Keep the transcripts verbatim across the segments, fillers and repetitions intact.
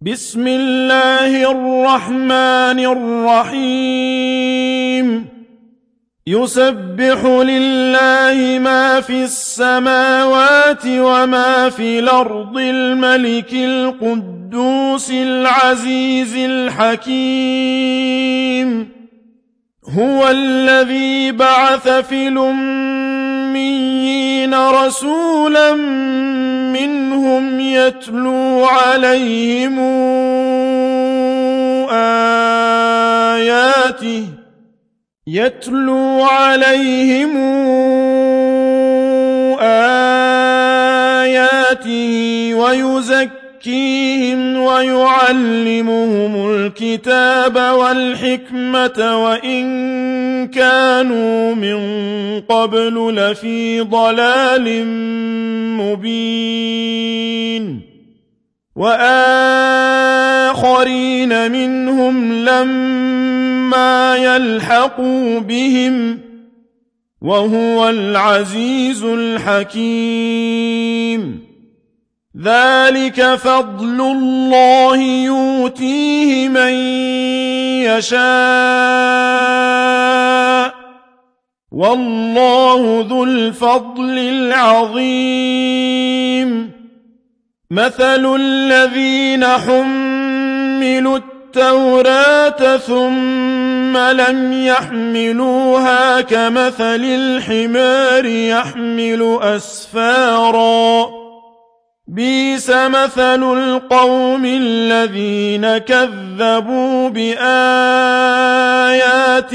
بسم الله الرحمن الرحيم يسبح لله ما في السماوات وما في الأرض الملك القدوس العزيز الحكيم هو الذي بعث في الأميين رسولا منهم يتلو عليهم آياته يتلو عليهم آياته ويزكيهم ويعلمهم الكتاب والحكمة وإن كانوا من قبل لفي ضلال مبين وآخرين منهم لما يلحقوا بهم وهو العزيز الحكيم ذلك فضل الله يؤتيه من يشاء والله ذو الفضل العظيم مثل الذين حملوا التوراة ثم لم يحملوها كمثل الحمار يحمل أسفارا بئس مثل القوم الذين كذبوا بآيات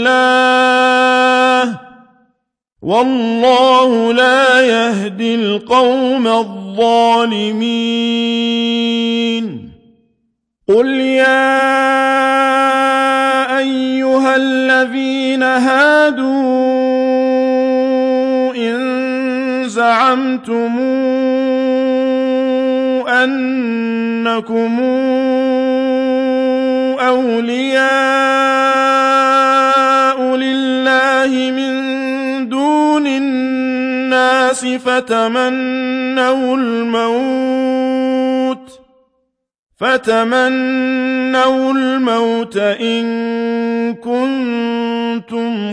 الله والله لا يهدي القوم الظالمين قل يا أيها الذين هادوا إن زعمتم أنكم أولياء لله من دون الناس فتمنوا الموت فتمنوا الموت إن كنتم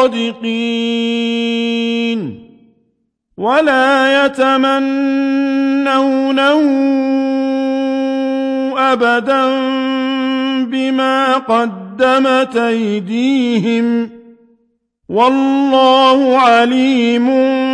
صادقين ولا يتمنونه أبدا بما قدمت أيديهم والله عليم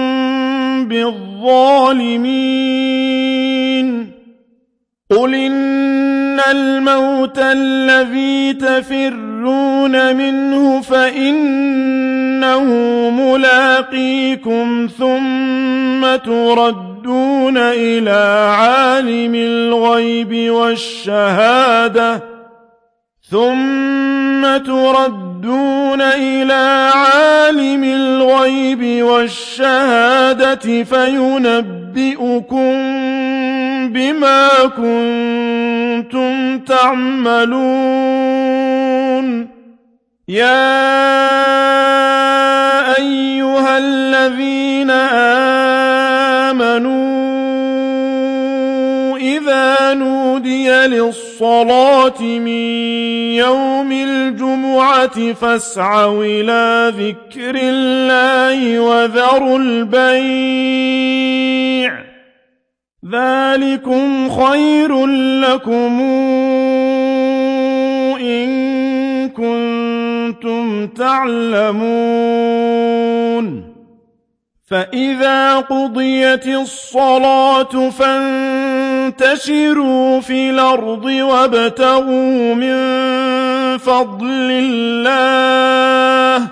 بالظالمين قل إن الموت الذي تفرون منه فإنه ملاقيكم ثم تردون إلى عالم الغيب والشهادة ثم تردون إلى عالم الغيب والشهادة فينبئكم بما كنتم تعملون يا أيها الذين آمنوا إذا نودي للصلاة من يوم الجمعة فاسعوا إلى ذكر الله وذروا البيع ذلكم خير لكم إن كنتم تعلمون فإذا قضيت الصلاة فانتشروا في الأرض وابتغوا من فضل الله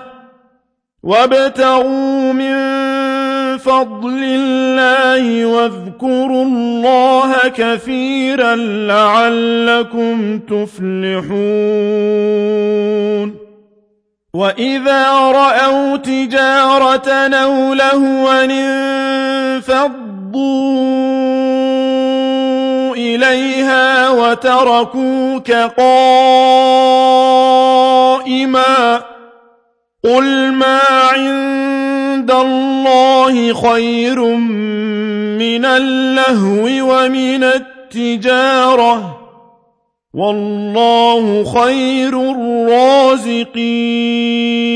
وابتغوا من فضل الله واذكروا الله كثيرا لعلكم تفلحون وإذا رأوا تجارة أو لهوا انفضوا إليها وتركوك قائما قل ما عند الله خير من اللهو ومن التجارة والله خير الرازقين